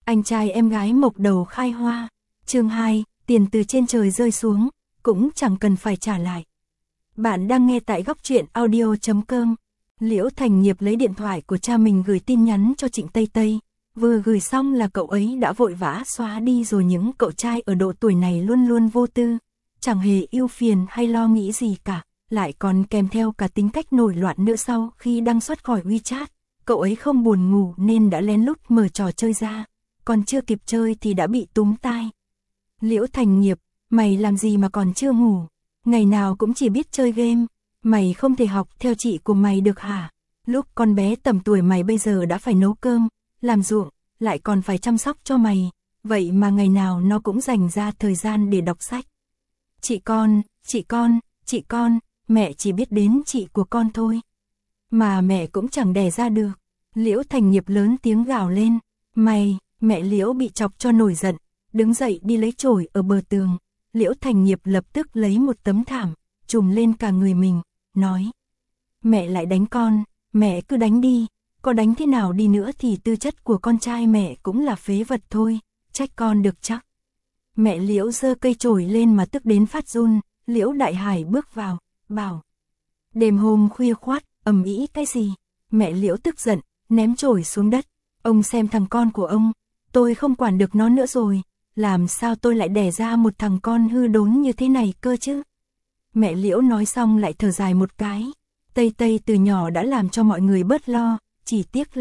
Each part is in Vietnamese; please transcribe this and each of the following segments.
Anh trai em gái mộc đầu khai hoa. Chương 2, tiền từ trên trời rơi xuống, cũng chẳng cần phải trả lại. Bạn đang nghe tại góc truyện audio.com. Liễu Thành Nghiệp lấy điện thoại của cha mình gửi tin nhắn cho Trịnh Tây Tây. Vừa gửi xong là cậu ấy đã vội vã xóa đi rồi. Những cậu trai ở độ tuổi này luôn luôn vô tư, chẳng hề ưu phiền hay lo nghĩ gì cả, lại còn kèm theo cả tính cách nổi loạn nữa. Sau khi đăng xuất khỏi WeChat, cậu ấy không buồn ngủ nên đã lén lút mở trò chơi ra, còn chưa kịp chơi thì đã bị túm tai. Liễu Thành Nghiệp, mày làm gì mà còn chưa ngủ? Ngày nào cũng chỉ biết chơi game, mày không thể học theo chị của mày được hả? Lúc con bé tầm tuổi mày bây giờ đã phải nấu cơm, làm ruộng, lại còn phải chăm sóc cho mày, vậy mà ngày nào nó cũng dành ra thời gian để đọc sách. Chị con, mẹ chỉ biết đến chị của con thôi. Mà mẹ cũng chẳng đẻ ra được. Liễu Thành Nghiệp lớn tiếng gào lên. Mẹ Liễu bị chọc cho nổi giận, đứng dậy đi lấy chổi ở bờ tường. Liễu Thành Nghiệp lập tức lấy một tấm thảm, trùm lên cả người mình, nói: mẹ lại đánh con, mẹ cứ đánh đi, có đánh thế nào đi nữa thì tư chất của con trai mẹ cũng là phế vật thôi, trách con được chắc. Mẹ Liễu giơ cây chổi lên mà tức đến phát run. Liễu Đại Hải bước vào, bảo: đêm hôm khuya khoắt, ầm ĩ cái gì? Mẹ Liễu tức giận, ném chổi xuống đất. Ông xem thằng con của ông, tôi không quản được nó nữa rồi, làm sao tôi lại đẻ ra một thằng con hư đốn như thế này cơ chứ? Mẹ Liễu nói xong lại thở dài một cái. Tây Tây từ nhỏ đã làm cho mọi người bớt lo, chỉ tiếc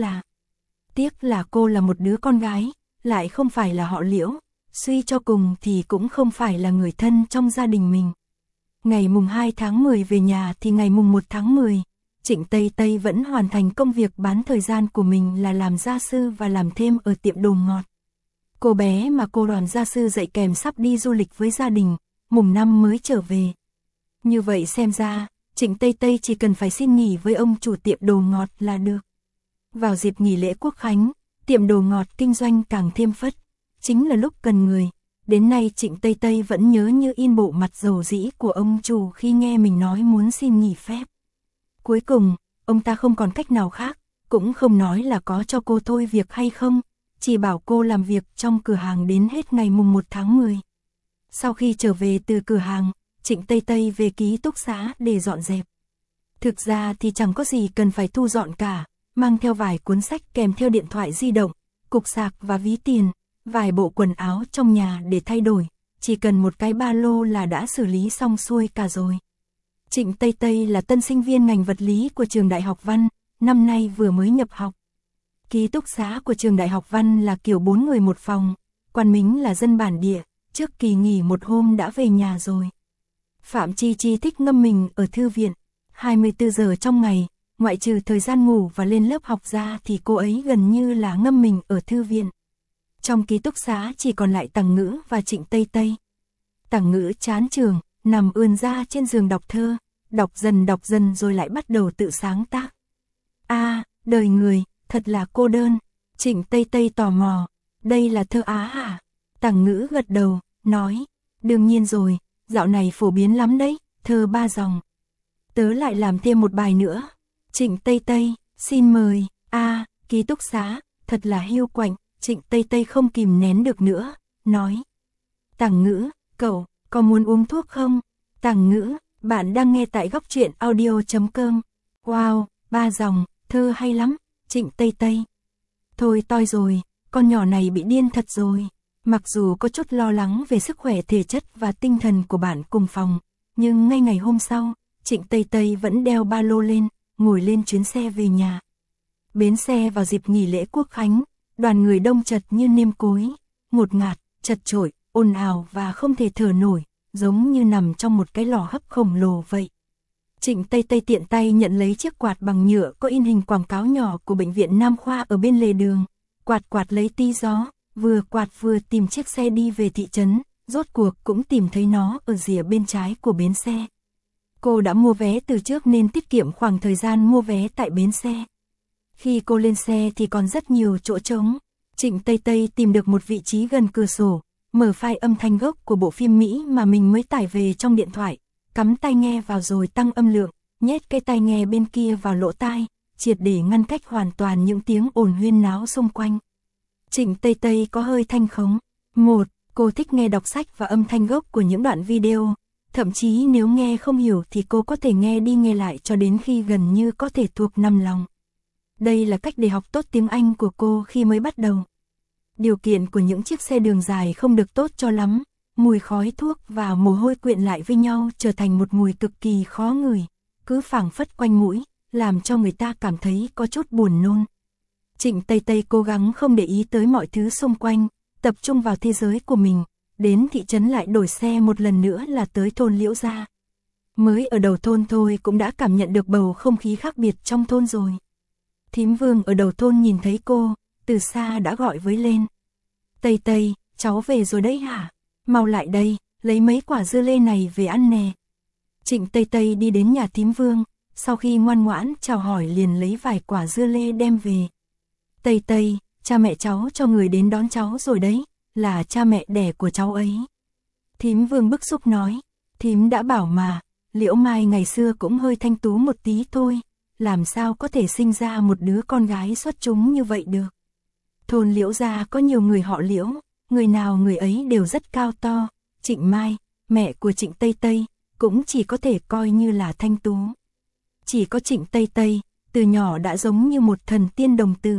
là cô là một đứa con gái, lại không phải là họ Liễu, suy cho cùng thì cũng không phải là người thân trong gia đình mình. Ngày mùng 2 tháng 10 về nhà thì ngày mùng 1 tháng 10, Trịnh Tây Tây vẫn hoàn thành công việc bán thời gian của mình là làm gia sư và làm thêm ở tiệm đồ ngọt. Cô bé mà cô đoàn gia sư dạy kèm sắp đi du lịch với gia đình, mùng 5 mới trở về. Như vậy xem ra, Trịnh Tây Tây chỉ cần phải xin nghỉ với ông chủ tiệm đồ ngọt là được. Vào dịp nghỉ lễ Quốc Khánh, tiệm đồ ngọt kinh doanh càng thêm phất, chính là lúc cần người. Đến nay Trịnh Tây Tây vẫn nhớ như in bộ mặt dầu dĩ của ông chủ khi nghe mình nói muốn xin nghỉ phép. Cuối cùng, ông ta không còn cách nào khác, cũng không nói là có cho cô thôi việc hay không, chỉ bảo cô làm việc trong cửa hàng đến hết ngày mùng 1 tháng 10. Sau khi trở về từ cửa hàng, Trịnh Tây Tây về ký túc xá để dọn dẹp. Thực ra thì chẳng có gì cần phải thu dọn cả, mang theo vài cuốn sách kèm theo điện thoại di động, cục sạc và ví tiền, vài bộ quần áo trong nhà để thay đổi, chỉ cần một cái ba lô là đã xử lý xong xuôi cả rồi. Trịnh Tây Tây là tân sinh viên ngành vật lý của trường Đại học Văn, năm nay vừa mới nhập học. Ký túc xá của trường Đại học Văn là kiểu 4 người một phòng, Quan Mính là dân bản địa, trước kỳ nghỉ một hôm đã về nhà rồi. Phạm Chi Chi thích ngâm mình ở thư viện, 24 giờ trong ngày, ngoại trừ thời gian ngủ và lên lớp học ra thì cô ấy gần như là ngâm mình ở thư viện. Trong ký túc xá chỉ còn lại Tằng Ngữ và Trịnh Tây Tây. Tằng Ngữ chán trường, nằm ườn ra trên giường đọc thơ, đọc dần rồi lại bắt đầu tự sáng tác. Đời người, thật là cô đơn. Trịnh Tây Tây tò mò, đây là thơ Á hả? Tằng Ngữ gật đầu, nói, đương nhiên rồi, dạo này phổ biến lắm đấy, thơ 3 dòng. Tớ lại làm thêm một bài nữa. Trịnh Tây Tây, xin mời. Ký túc xá, thật là hiu quạnh. Trịnh Tây Tây không kìm nén được nữa, nói, Tằng Ngữ, cậu có muốn uống thuốc không? Tằng Ngữ, bạn đang nghe tại góc truyện audio.com. Wow, 3 dòng, thơ hay lắm. Trịnh Tây Tây, thôi toi rồi, con nhỏ này bị điên thật rồi. Mặc dù có chút lo lắng về sức khỏe thể chất và tinh thần của bạn cùng phòng, nhưng ngay ngày hôm sau, Trịnh Tây Tây vẫn đeo ba lô lên, ngồi lên chuyến xe về nhà. Bến xe vào dịp nghỉ lễ Quốc Khánh, đoàn người đông chật như nêm cối, ngột ngạt, chật chội, ồn ào và không thể thở nổi, giống như nằm trong một cái lò hấp khổng lồ vậy. Trịnh Tây Tây tiện tay nhận lấy chiếc quạt bằng nhựa có in hình quảng cáo nhỏ của bệnh viện Nam Khoa ở bên lề đường, quạt lấy tí gió, vừa quạt vừa tìm chiếc xe đi về thị trấn, rốt cuộc cũng tìm thấy nó ở rìa bên trái của bến xe. Cô đã mua vé từ trước nên tiết kiệm khoảng thời gian mua vé tại bến xe. Khi cô lên xe thì còn rất nhiều chỗ trống. Trịnh Tây Tây tìm được một vị trí gần cửa sổ, mở file âm thanh gốc của bộ phim Mỹ mà mình mới tải về trong điện thoại, cắm tai nghe vào rồi tăng âm lượng, nhét cái tai nghe bên kia vào lỗ tai, triệt để ngăn cách hoàn toàn những tiếng ồn huyên náo xung quanh. Trịnh Tây Tây có hơi thanh khống. 1. Cô thích nghe đọc sách và âm thanh gốc của những đoạn video. Thậm chí nếu nghe không hiểu thì cô có thể nghe đi nghe lại cho đến khi gần như có thể thuộc nằm lòng. Đây là cách để học tốt tiếng Anh của cô khi mới bắt đầu. Điều kiện của những chiếc xe đường dài không được tốt cho lắm. Mùi khói thuốc và mồ hôi quyện lại với nhau trở thành một mùi cực kỳ khó ngửi, cứ phảng phất quanh mũi, làm cho người ta cảm thấy có chút buồn nôn. Trịnh Tây Tây cố gắng không để ý tới mọi thứ xung quanh, tập trung vào thế giới của mình, đến thị trấn lại đổi xe một lần nữa là tới thôn Liễu Gia. Mới ở đầu thôn thôi cũng đã cảm nhận được bầu không khí khác biệt trong thôn rồi. Thím Vương ở đầu thôn nhìn thấy cô, từ xa đã gọi với lên. Tây Tây, cháu về rồi đấy hả? Mau lại đây, lấy mấy quả dưa lê này về ăn nè. Trịnh Tây Tây đi đến nhà thím Vương, sau khi ngoan ngoãn chào hỏi liền lấy vài quả dưa lê đem về. Tây Tây, cha mẹ cháu cho người đến đón cháu rồi đấy, là cha mẹ đẻ của cháu ấy. Thím Vương bức xúc nói, thím đã bảo mà, Liễu Mai ngày xưa cũng hơi thanh tú một tí thôi, làm sao có thể sinh ra một đứa con gái xuất chúng như vậy được. Thôn Liễu Gia có nhiều người họ Liễu, người nào người ấy đều rất cao to. Trịnh Mai, mẹ của Trịnh Tây Tây, cũng chỉ có thể coi như là thanh tú. Chỉ có Trịnh Tây Tây, từ nhỏ đã giống như một thần tiên đồng tử.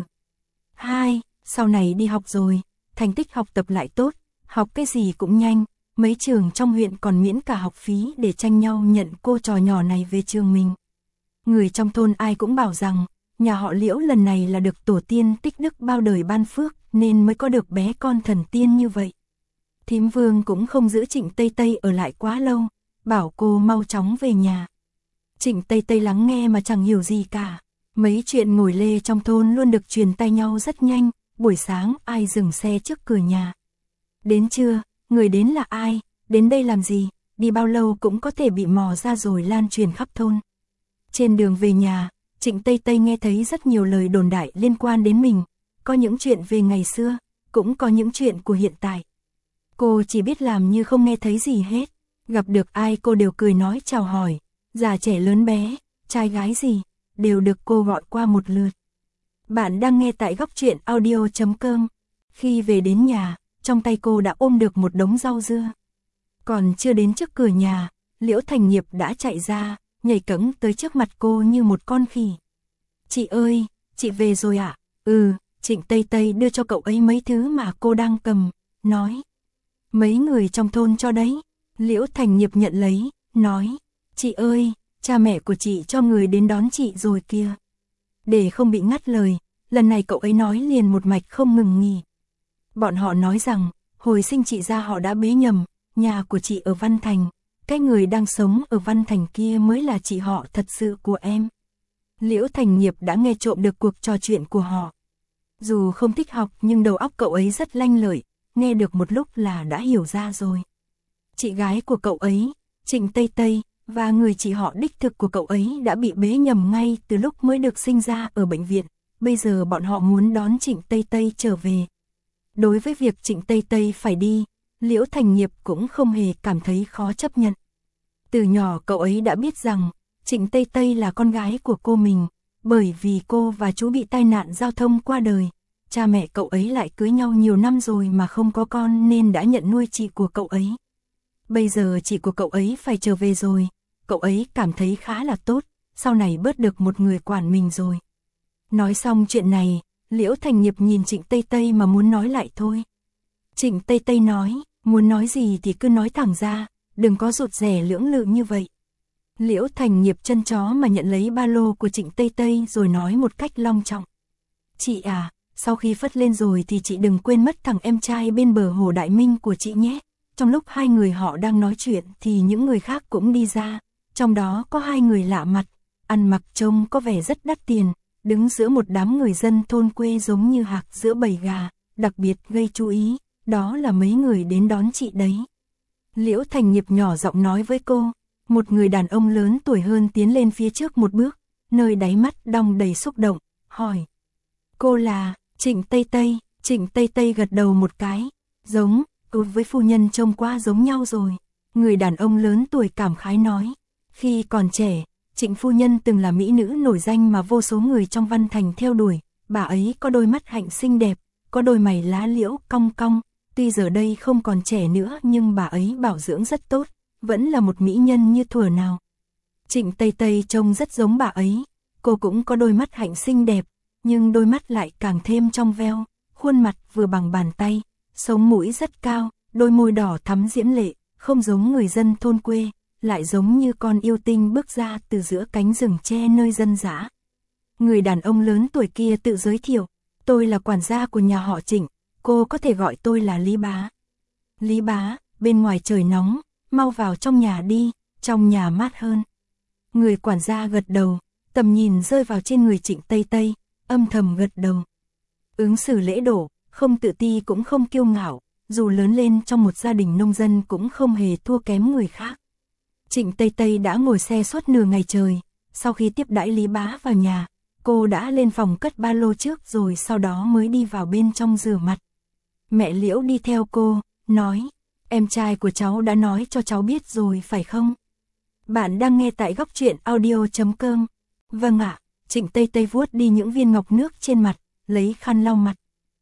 2. Sau này đi học rồi, thành tích học tập lại tốt, học cái gì cũng nhanh, mấy trường trong huyện còn miễn cả học phí để tranh nhau nhận cô trò nhỏ này về trường mình. Người trong thôn ai cũng bảo rằng, nhà họ Liễu lần này là được tổ tiên tích đức bao đời ban phước nên mới có được bé con thần tiên như vậy. Thím Vương cũng không giữ Trịnh Tây Tây ở lại quá lâu, bảo cô mau chóng về nhà. Trịnh Tây Tây lắng nghe mà chẳng hiểu gì cả. Mấy chuyện ngồi lê trong thôn luôn được truyền tay nhau rất nhanh, buổi sáng ai dừng xe trước cửa nhà. Đến trưa, người đến là ai, đến đây làm gì, đi bao lâu cũng có thể bị mò ra rồi lan truyền khắp thôn. Trên đường về nhà, Trịnh Tây Tây nghe thấy rất nhiều lời đồn đại liên quan đến mình, có những chuyện về ngày xưa, cũng có những chuyện của hiện tại. Cô chỉ biết làm như không nghe thấy gì hết, gặp được ai cô đều cười nói chào hỏi, già trẻ lớn bé, trai gái gì, đều được cô gọi qua một lượt. Bạn đang nghe tại Góc Truyện Audio.com. Khi về đến nhà, trong tay cô đã ôm được một đống rau dưa. Còn chưa đến trước cửa nhà, Liễu Thành Nghiệp đã chạy ra, nhảy cẫng tới trước mặt cô như một con khỉ. Chị ơi, chị về rồi ạ? Trịnh Tây Tây đưa cho cậu ấy mấy thứ mà cô đang cầm, nói. Mấy người trong thôn cho đấy. Liễu Thành Nghiệp nhận lấy, nói. Chị ơi, cha mẹ của chị cho người đến đón chị rồi kìa. Để không bị ngắt lời, lần này cậu ấy nói liền một mạch không ngừng nghỉ. Bọn họ nói rằng, hồi sinh chị ra họ đã bế nhầm, nhà của chị ở Văn Thành, cái người đang sống ở Văn Thành kia mới là chị họ thật sự của em. Liễu Thành Nghiệp đã nghe trộm được cuộc trò chuyện của họ. Dù không thích học nhưng đầu óc cậu ấy rất lanh lợi, nghe được một lúc là đã hiểu ra rồi. Chị gái của cậu ấy, Trịnh Tây Tây, và người chị họ đích thực của cậu ấy đã bị bế nhầm ngay từ lúc mới được sinh ra ở bệnh viện. Bây giờ bọn họ muốn đón Trịnh Tây Tây trở về. Đối với việc Trịnh Tây Tây phải đi, Liễu Thành Nghiệp cũng không hề cảm thấy khó chấp nhận. Từ nhỏ cậu ấy đã biết rằng Trịnh Tây Tây là con gái của cô mình, bởi vì cô và chú bị tai nạn giao thông qua đời. Cha mẹ cậu ấy lại cưới nhau nhiều năm rồi mà không có con nên đã nhận nuôi chị của cậu ấy. Bây giờ chị của cậu ấy phải trở về rồi, cậu ấy cảm thấy khá là tốt, sau này bớt được một người quản mình rồi. Nói xong chuyện này, Liễu Thành Nghiệp nhìn Trịnh Tây Tây mà muốn nói lại thôi. Trịnh Tây Tây nói, muốn nói gì thì cứ nói thẳng ra, đừng có rụt rè lưỡng lự như vậy. Liễu Thành Nghiệp chân chó mà nhận lấy ba lô của Trịnh Tây Tây rồi nói một cách long trọng. Chị à, sau khi phất lên rồi thì chị đừng quên mất thằng em trai bên bờ hồ Đại Minh của chị nhé. Trong lúc hai người họ đang nói chuyện thì những người khác cũng đi ra, trong đó có hai người lạ mặt, ăn mặc trông có vẻ rất đắt tiền, đứng giữa một đám người dân thôn quê giống như hạc giữa bầy gà, đặc biệt gây chú ý, đó là mấy người đến đón chị đấy. Liễu Thành Nghiệp nhỏ giọng nói với cô, một người đàn ông lớn tuổi hơn tiến lên phía trước một bước, nơi đáy mắt đong đầy xúc động, hỏi. Cô là Trịnh Tây Tây? Trịnh Tây Tây gật đầu một cái, giống, cô với phu nhân trông quá giống nhau rồi. Người đàn ông lớn tuổi cảm khái nói, khi còn trẻ, Trịnh phu nhân từng là mỹ nữ nổi danh mà vô số người trong Văn Thành theo đuổi, bà ấy có đôi mắt hạnh xinh đẹp, có đôi mày lá liễu cong cong, tuy giờ đây không còn trẻ nữa nhưng bà ấy bảo dưỡng rất tốt, vẫn là một mỹ nhân như thuở nào. Trịnh Tây Tây trông rất giống bà ấy, cô cũng có đôi mắt hạnh xinh đẹp, nhưng đôi mắt lại càng thêm trong veo, khuôn mặt vừa bằng bàn tay, sống mũi rất cao, đôi môi đỏ thắm diễm lệ, không giống người dân thôn quê, lại giống như con yêu tinh bước ra từ giữa cánh rừng tre nơi dân dã. Người đàn ông lớn tuổi kia tự giới thiệu, tôi là quản gia của nhà họ Trịnh, cô có thể gọi tôi là Lý Bá. Lý Bá, bên ngoài trời nóng, mau vào trong nhà đi, trong nhà mát hơn. Người quản gia gật đầu, tầm nhìn rơi vào trên người Trịnh Tây Tây, âm thầm gật đầu. Ứng xử lễ độ, không tự ti cũng không kiêu ngạo, dù lớn lên trong một gia đình nông dân cũng không hề thua kém người khác. Trịnh Tây Tây đã ngồi xe suốt nửa ngày trời, sau khi tiếp đãi Lý Bá vào nhà, cô đã lên phòng cất ba lô trước rồi sau đó mới đi vào bên trong rửa mặt. Mẹ Liễu đi theo cô, nói, em trai của cháu đã nói cho cháu biết rồi phải không? Bạn đang nghe tại Góc Truyện Audio.com. Vâng ạ, Trịnh Tây Tây vuốt đi những viên ngọc nước trên mặt, lấy khăn lau mặt.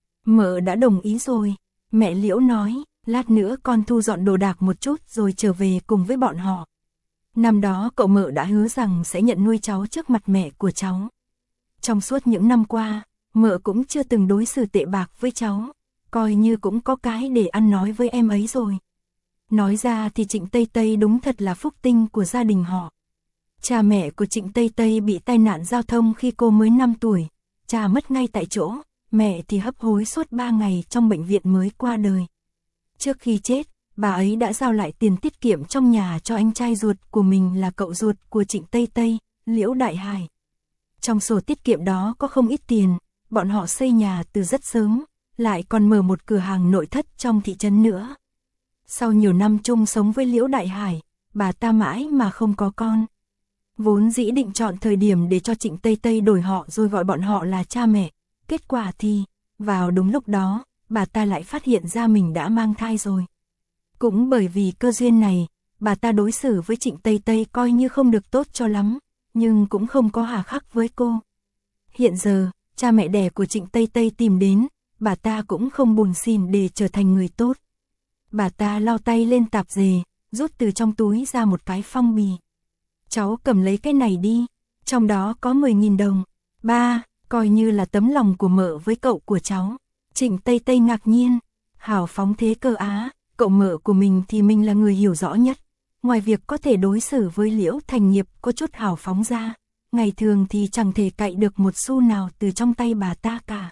Mợ đã đồng ý rồi, mẹ Liễu nói, lát nữa con thu dọn đồ đạc một chút rồi trở về cùng với bọn họ. Năm đó cậu Mợ đã hứa rằng sẽ nhận nuôi cháu trước mặt mẹ của cháu. Trong suốt những năm qua, Mợ cũng chưa từng đối xử tệ bạc với cháu, coi như cũng có cái để ăn nói với em ấy rồi. Nói ra thì Trịnh Tây Tây đúng thật là phúc tinh của gia đình họ. Cha mẹ của Trịnh Tây Tây bị tai nạn giao thông khi cô mới 5 tuổi, cha mất ngay tại chỗ, mẹ thì hấp hối suốt 3 ngày trong bệnh viện mới qua đời. Trước khi chết, bà ấy đã giao lại tiền tiết kiệm trong nhà cho anh trai ruột của mình là cậu ruột của Trịnh Tây Tây, Liễu Đại Hải. Trong sổ tiết kiệm đó có không ít tiền, bọn họ xây nhà từ rất sớm, lại còn mở một cửa hàng nội thất trong thị trấn nữa. Sau nhiều năm chung sống với Liễu Đại Hải, bà ta mãi mà không có con. Vốn dĩ định chọn thời điểm để cho Trịnh Tây Tây đổi họ rồi gọi bọn họ là cha mẹ. Kết quả thì, vào đúng lúc đó, bà ta lại phát hiện ra mình đã mang thai rồi. Cũng bởi vì cơ duyên này, bà ta đối xử với Trịnh Tây Tây coi như không được tốt cho lắm, nhưng cũng không có hà khắc với cô. Hiện giờ, cha mẹ đẻ của Trịnh Tây Tây tìm đến, bà ta cũng không buồn xin để trở thành người tốt. Bà ta lau tay lên tạp dề, rút từ trong túi ra một cái phong bì. Cháu cầm lấy cái này đi, trong đó có 10.000 đồng. Ba, coi như là tấm lòng của Mợ với cậu của cháu. Trịnh Tây Tây ngạc nhiên, hào phóng thế cơ á, cậu Mợ của mình thì mình là người hiểu rõ nhất. Ngoài việc có thể đối xử với Liễu Thành Nghiệp có chút hào phóng ra, ngày thường thì chẳng thể cậy được một xu nào từ trong tay bà ta cả.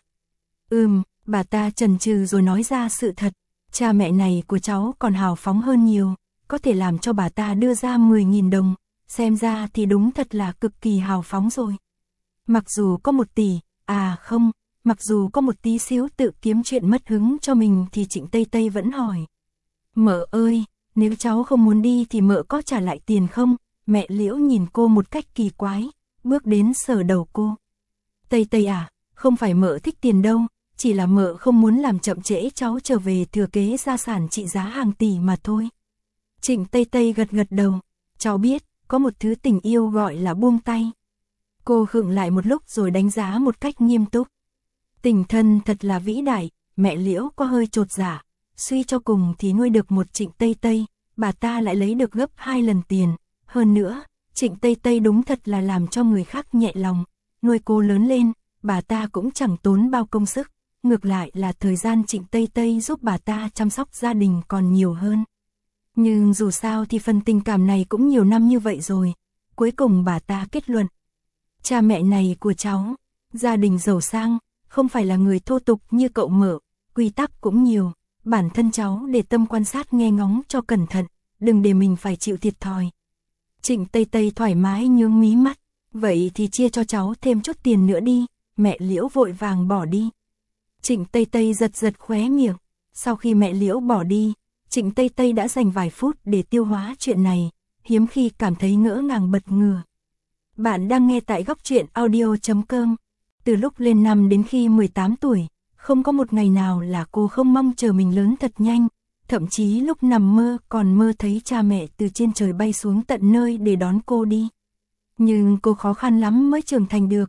Bà ta chần chừ rồi nói ra sự thật, cha mẹ này của cháu còn hào phóng hơn nhiều, có thể làm cho bà ta đưa ra 10.000 đồng, xem ra thì đúng thật là cực kỳ hào phóng rồi. Mặc dù có 1 tỷ, mặc dù có một tí xíu tự kiếm chuyện mất hứng cho mình thì Trịnh Tây Tây vẫn hỏi. Mợ ơi, nếu cháu không muốn đi thì Mợ có trả lại tiền không? Mẹ Liễu nhìn cô một cách kỳ quái, bước đến sờ đầu cô. Tây Tây à, không phải Mợ thích tiền đâu, chỉ là Mợ không muốn làm chậm trễ cháu trở về thừa kế gia sản trị giá hàng tỷ mà thôi. Trịnh Tây Tây gật gật đầu, cháu biết, có một thứ tình yêu gọi là buông tay. Cô khựng lại một lúc rồi đánh giá một cách nghiêm túc. Tình thân thật là vĩ đại, mẹ Liễu có hơi chột dạ, suy cho cùng thì nuôi được một Trịnh Tây Tây, bà ta lại lấy được gấp 2 lần tiền. Hơn nữa, Trịnh Tây Tây đúng thật là làm cho người khác nhẹ lòng, nuôi cô lớn lên, bà ta cũng chẳng tốn bao công sức, ngược lại là thời gian Trịnh Tây Tây giúp bà ta chăm sóc gia đình còn nhiều hơn. Nhưng dù sao thì phần tình cảm này cũng nhiều năm như vậy rồi, cuối cùng bà ta kết luận. Cha mẹ này của cháu, gia đình giàu sang, không phải là người thô tục như cậu Mợ, quy tắc cũng nhiều, bản thân cháu để tâm quan sát nghe ngóng cho cẩn thận, đừng để mình phải chịu thiệt thòi. Trịnh Tây Tây thoải mái nhướng mí mắt, vậy thì chia cho cháu thêm chút tiền nữa đi, mẹ Liễu vội vàng bỏ đi. Trịnh Tây Tây giật giật khóe miệng, sau khi mẹ Liễu bỏ đi, Trịnh Tây Tây đã dành vài phút để tiêu hóa chuyện này, hiếm khi cảm thấy ngỡ ngàng bật ngửa. Bạn đang nghe tại Góc Truyện Audio.com. Từ lúc lên năm đến khi 18 tuổi, không có một ngày nào là cô không mong chờ mình lớn thật nhanh, thậm chí lúc nằm mơ còn mơ thấy cha mẹ từ trên trời bay xuống tận nơi để đón cô đi. Nhưng cô khó khăn lắm mới trưởng thành được,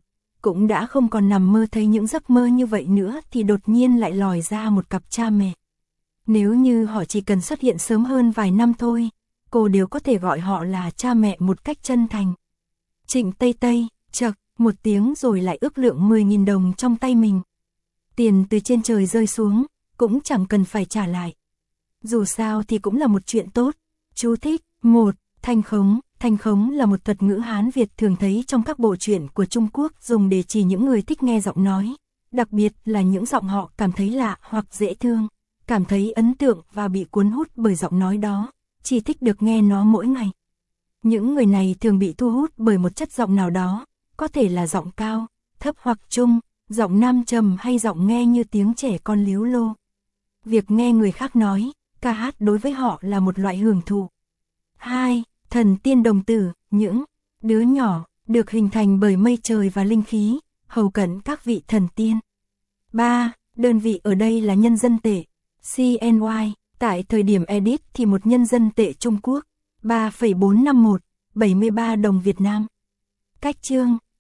cũng đã không còn nằm mơ thấy những giấc mơ như vậy nữa thì đột nhiên lại lòi ra một cặp cha mẹ. Nếu như họ chỉ cần xuất hiện sớm hơn vài năm thôi, cô đều có thể gọi họ là cha mẹ một cách chân thành. Trịnh Tây Tây, chậc, một tiếng rồi lại ước lượng 10.000 đồng trong tay mình. Tiền từ trên trời rơi xuống, cũng chẳng cần phải trả lại. Dù sao thì cũng là một chuyện tốt. Chú thích, 1. Thanh khống. Thanh khống là một thuật ngữ Hán Việt thường thấy trong các bộ truyện của Trung Quốc dùng để chỉ những người thích nghe giọng nói, đặc biệt là những giọng họ cảm thấy lạ hoặc dễ thương, cảm thấy ấn tượng và bị cuốn hút bởi giọng nói đó, chỉ thích được nghe nó mỗi ngày. Những người này thường bị thu hút bởi một chất giọng nào đó, có thể là giọng cao, thấp hoặc trung, giọng nam trầm hay giọng nghe như tiếng trẻ con líu lô. Việc nghe người khác nói, ca hát đối với họ là một loại hưởng thụ. 2. Thần tiên đồng tử, những đứa nhỏ được hình thành bởi mây trời và linh khí, hầu cận các vị thần tiên. 3. Đơn vị ở đây là nhân dân tệ, CNY, tại thời điểm edit thì một nhân dân tệ Trung Quốc, 3,451, 73 đồng Việt Nam. Cách chương,